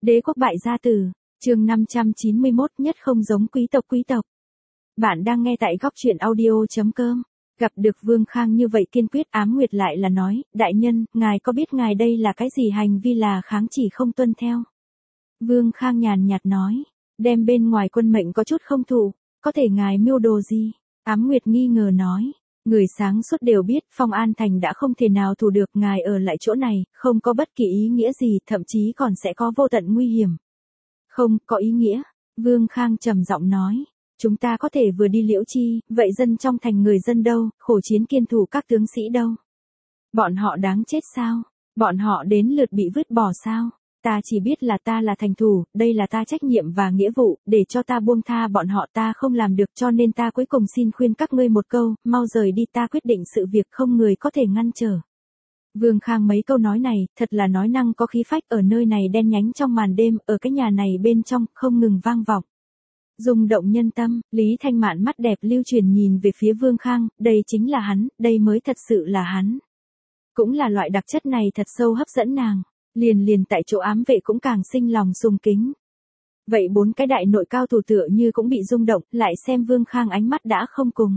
Đế quốc bại gia tử, chương 591 nhất không giống quý tộc. Bạn đang nghe tại góc truyện audio.com. Gặp được Vương Khang như vậy kiên quyết, Ám Nguyệt lại là nói, đại nhân, ngài có biết ngài đây là cái gì hành vi là kháng chỉ không tuân theo? Vương Khang nhàn nhạt nói, đem bên ngoài quân mệnh có chút không thụ, có thể ngài mưu đồ gì? Ám Nguyệt nghi ngờ nói, người sáng suốt đều biết Phong An Thành đã không thể nào thủ được, ngài ở lại chỗ này, không có bất kỳ ý nghĩa gì, thậm chí còn sẽ có vô tận nguy hiểm. Không, có ý nghĩa, Vương Khang trầm giọng nói, chúng ta có thể vừa đi Liễu Chi, vậy dân trong thành người dân đâu, khổ chiến kiên thủ các tướng sĩ đâu? Bọn họ đáng chết sao? Bọn họ đến lượt bị vứt bỏ sao? Ta chỉ biết là ta là thành thủ, đây là ta trách nhiệm và nghĩa vụ, để cho ta buông tha bọn họ ta không làm được, cho nên ta cuối cùng xin khuyên các ngươi một câu, mau rời đi, ta quyết định sự việc không người có thể ngăn trở. Vương Khang mấy câu nói này, thật là nói năng có khí phách, ở nơi này đen nhánh trong màn đêm, ở cái nhà này bên trong, không ngừng vang vọng. Rung động nhân tâm, Lý Thanh Mạn mắt đẹp lưu truyền nhìn về phía Vương Khang, đây chính là hắn, đây mới thật sự là hắn. Cũng là loại đặc chất này thật sâu hấp dẫn nàng, liền tại chỗ ám vệ cũng càng sinh lòng sùng kính. Vậy bốn cái đại nội cao thủ tựa như cũng bị rung động, lại xem Vương Khang ánh mắt đã không cùng.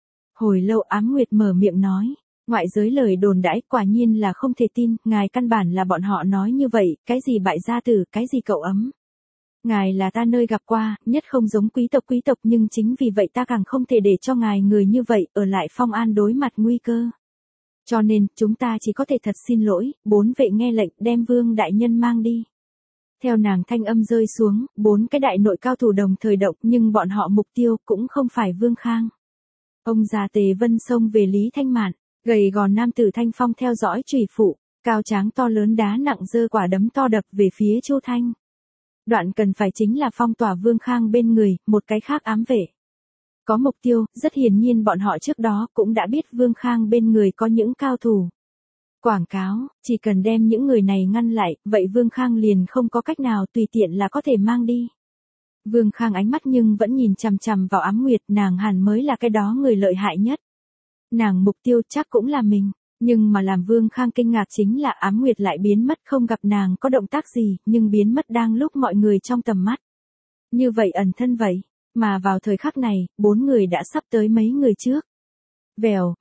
Hồi lâu Ám Nguyệt mở miệng nói, ngoại giới lời đồn đãi quả nhiên là không thể tin, ngài căn bản là bọn họ nói như vậy, cái gì bại gia tử, cái gì cậu ấm. Ngài là ta nơi gặp qua, nhất không giống quý tộc, nhưng chính vì vậy ta càng không thể để cho ngài người như vậy ở lại Phong An đối mặt nguy cơ. Cho nên, chúng ta chỉ có thể thật xin lỗi, bốn vệ nghe lệnh đem Vương đại nhân mang đi. Theo nàng thanh âm rơi xuống, bốn cái đại nội cao thủ đồng thời động, nhưng bọn họ mục tiêu cũng không phải Vương Khang. Ông già Tề Vân xông về Lý Thanh Mạn, gầy gò nam tử Thanh Phong theo dõi chủy phụ, cao tráng to lớn đá nặng giơ quả đấm to đập về phía Chu Thanh. Đoạn cần phải chính là phong tỏa Vương Khang bên người, một cái khác ám vệ. Có mục tiêu, rất hiển nhiên bọn họ trước đó cũng đã biết Vương Khang bên người có những cao thủ. Quảng cáo, chỉ cần đem những người này ngăn lại, vậy Vương Khang liền không có cách nào tùy tiện là có thể mang đi. Vương Khang ánh mắt nhưng vẫn nhìn chằm chằm vào Ám Nguyệt, nàng hẳn mới là cái đó người lợi hại nhất. Nàng mục tiêu chắc cũng là mình, nhưng mà làm Vương Khang kinh ngạc chính là Ám Nguyệt lại biến mất, không gặp nàng có động tác gì, nhưng biến mất đang lúc mọi người trong tầm mắt. Như vậy ẩn thân vậy, mà vào thời khắc này, bốn người đã sắp tới mấy người trước. Vèo,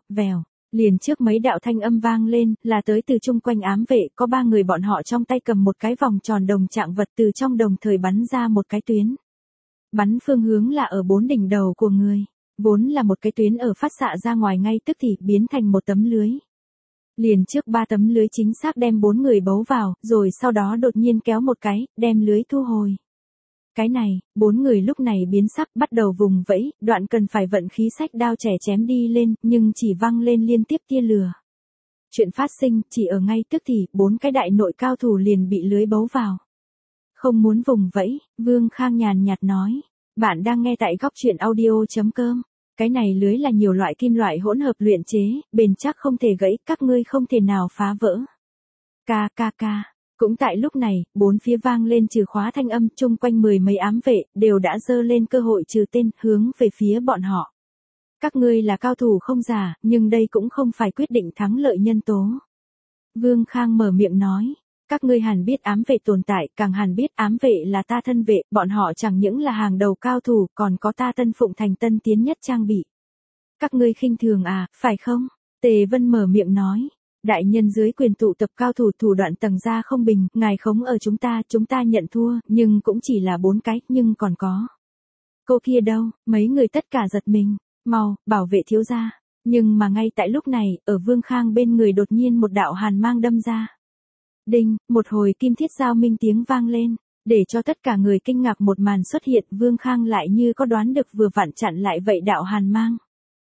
liền trước mấy đạo thanh âm vang lên, là tới từ chung quanh ám vệ, có ba người bọn họ trong tay cầm một cái vòng tròn đồng trạng vật, từ trong đồng thời bắn ra một cái tuyến. Bắn phương hướng là ở bốn đỉnh đầu của người, vốn là một cái tuyến ở phát xạ ra ngoài ngay tức thì biến thành một tấm lưới. Liền trước ba tấm lưới chính xác đem bốn người bấu vào, rồi sau đó đột nhiên kéo một cái, đem lưới thu hồi. Cái này, bốn người lúc này biến sắc bắt đầu vùng vẫy, đoạn cần phải vận khí sách đao trẻ chém đi lên, nhưng chỉ văng lên liên tiếp tia lửa. Chuyện phát sinh, chỉ ở ngay tức thì, bốn cái đại nội cao thủ liền bị lưới bấu vào. Không muốn vùng vẫy, Vương Khang nhàn nhạt nói, bạn đang nghe tại góc truyện audio.com. Cái này lưới là nhiều loại kim loại hỗn hợp luyện chế, bền chắc không thể gãy, các ngươi không thể nào phá vỡ. Ca. Cũng tại lúc này, bốn phía vang lên trừ khóa thanh âm, chung quanh mười mấy ám vệ, đều đã dơ lên cơ hội trừ tên, hướng về phía bọn họ. Các ngươi là cao thủ không giả, nhưng đây cũng không phải quyết định thắng lợi nhân tố. Vương Khang mở miệng nói, các ngươi hẳn biết ám vệ tồn tại, càng hẳn biết ám vệ là ta thân vệ, bọn họ chẳng những là hàng đầu cao thủ, còn có ta Tân Phụng Thành tân tiến nhất trang bị. Các ngươi khinh thường à, phải không? Tề Vân mở miệng nói. Đại nhân dưới quyền tụ tập cao thủ, thủ đoạn tầng gia không bình, ngài khống ở chúng ta nhận thua, nhưng cũng chỉ là bốn cái, nhưng còn có. Cô kia đâu, mấy người tất cả giật mình, mau, bảo vệ thiếu gia. Nhưng mà ngay tại lúc này, ở Vương Khang bên người đột nhiên một đạo hàn mang đâm ra. Đinh, một hồi kim thiết giao minh tiếng vang lên, để cho tất cả người kinh ngạc một màn xuất hiện, Vương Khang lại như có đoán được vừa vặn chặn lại vậy đạo hàn mang.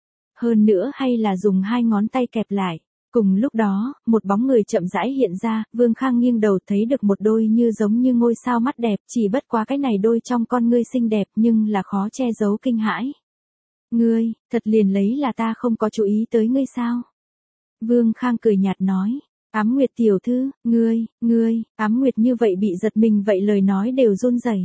Hơn nữa hay là dùng hai ngón tay kẹp lại. Cùng lúc đó, một bóng người chậm rãi hiện ra, Vương Khang nghiêng đầu thấy được một đôi như giống như ngôi sao mắt đẹp, chỉ bất quá cái này đôi trong con ngươi xinh đẹp nhưng là khó che giấu kinh hãi. Ngươi, thật liền lấy là ta không có chú ý tới ngươi sao? Vương Khang cười nhạt nói, Ám Nguyệt tiểu thư, ngươi, Ám Nguyệt như vậy bị giật mình vậy lời nói đều run rẩy.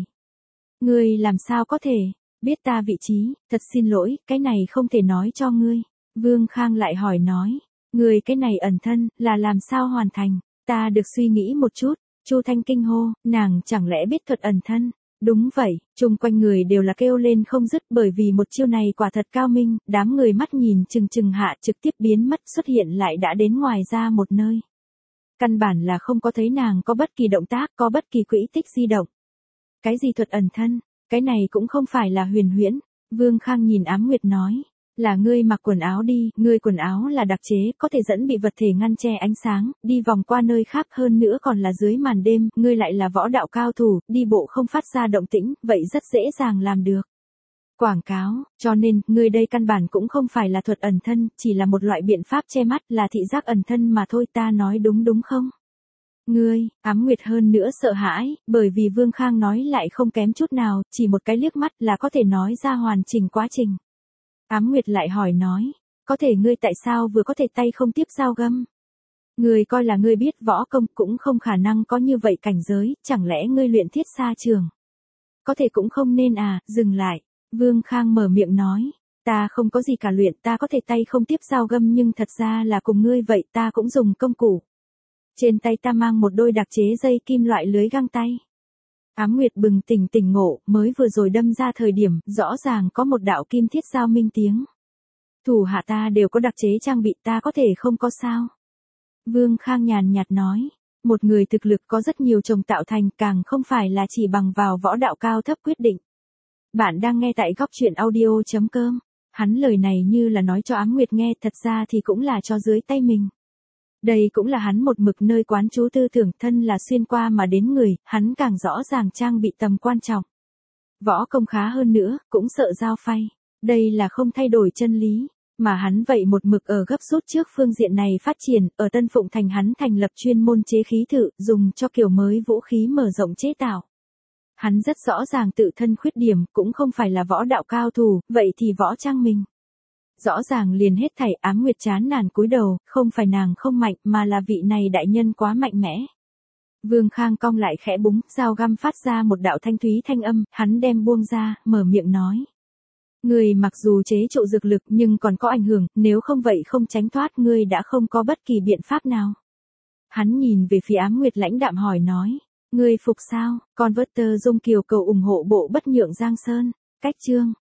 Ngươi làm sao có thể, biết ta vị trí, thật xin lỗi, cái này không thể nói cho ngươi. Vương Khang lại hỏi nói. Người cái này ẩn thân, là làm sao hoàn thành? Ta được suy nghĩ một chút, Chu Thanh kinh hô, nàng chẳng lẽ biết thuật ẩn thân? Đúng vậy, chung quanh người đều là kêu lên không dứt bởi vì một chiêu này quả thật cao minh, đám người mắt nhìn chừng chừng hạ trực tiếp biến mất xuất hiện lại đã đến ngoài ra một nơi. Căn bản là không có thấy nàng có bất kỳ động tác, có bất kỳ quỹ tích di động. Cái gì thuật ẩn thân, cái này cũng không phải là huyền huyễn. Vương Khang nhìn Ám Nguyệt nói, là ngươi mặc quần áo đi, ngươi quần áo là đặc chế, có thể dẫn bị vật thể ngăn che ánh sáng, đi vòng qua nơi khác hơn nữa còn là dưới màn đêm, ngươi lại là võ đạo cao thủ, đi bộ không phát ra động tĩnh, vậy rất dễ dàng làm được. Quảng cáo, cho nên, ngươi đây căn bản cũng không phải là thuật ẩn thân, chỉ là một loại biện pháp che mắt, là thị giác ẩn thân mà thôi, ta nói đúng đúng không? Ngươi, Ám Nguyệt hơn nữa sợ hãi, bởi vì Vương Khang nói lại không kém chút nào, chỉ một cái liếc mắt là có thể nói ra hoàn chỉnh quá trình. Ám Nguyệt lại hỏi nói, có thể ngươi tại sao vừa có thể tay không tiếp dao găm? Ngươi coi là ngươi biết võ công cũng không khả năng có như vậy cảnh giới, chẳng lẽ ngươi luyện thiết xa trường? Có thể cũng không nên à, dừng lại. Vương Khang mở miệng nói, ta không có gì cả luyện, ta có thể tay không tiếp dao găm nhưng thật ra là cùng ngươi vậy, ta cũng dùng công cụ. Trên tay ta mang một đôi đặc chế dây kim loại lưới găng tay. Ám Nguyệt bừng tỉnh tỉnh ngộ, mới vừa rồi đâm ra thời điểm, rõ ràng có một đạo kim thiết giao minh tiếng. Thủ hạ ta đều có đặc chế trang bị, ta có thể không có sao. Vương Khang nhàn nhạt nói, một người thực lực có rất nhiều chồng tạo thành, càng không phải là chỉ bằng vào võ đạo cao thấp quyết định. Bạn đang nghe tại góc truyện audio.com. Hắn lời này như là nói cho Ám Nguyệt nghe, thật ra thì cũng là cho dưới tay mình. Đây cũng là hắn một mực nơi quán trú tư tưởng, thân là xuyên qua mà đến người, hắn càng rõ ràng trang bị tầm quan trọng. Võ công khá hơn nữa, cũng sợ giao phay. Đây là không thay đổi chân lý, mà hắn vậy một mực ở gấp rút trước phương diện này phát triển, ở Tân Phụng Thành hắn thành lập chuyên môn chế khí thự, dùng cho kiểu mới vũ khí mở rộng chế tạo. Hắn rất rõ ràng tự thân khuyết điểm, cũng không phải là võ đạo cao thủ, vậy thì võ trang mình. Rõ ràng liền hết thảy. Ám Nguyệt chán nản cúi đầu, không phải nàng không mạnh mà là vị này đại nhân quá mạnh mẽ. Vương Khang cong lại khẽ búng, dao găm phát ra một đạo thanh thúy thanh âm, hắn đem buông ra, mở miệng nói. Người mặc dù chế trụ dược lực nhưng còn có ảnh hưởng, nếu không vậy không tránh thoát ngươi đã không có bất kỳ biện pháp nào. Hắn nhìn về phía Ám Nguyệt lãnh đạm hỏi nói. Ngươi phục sao? Converter Dung Kiều cầu ủng hộ bộ bất nhượng Giang Sơn. Cách chương.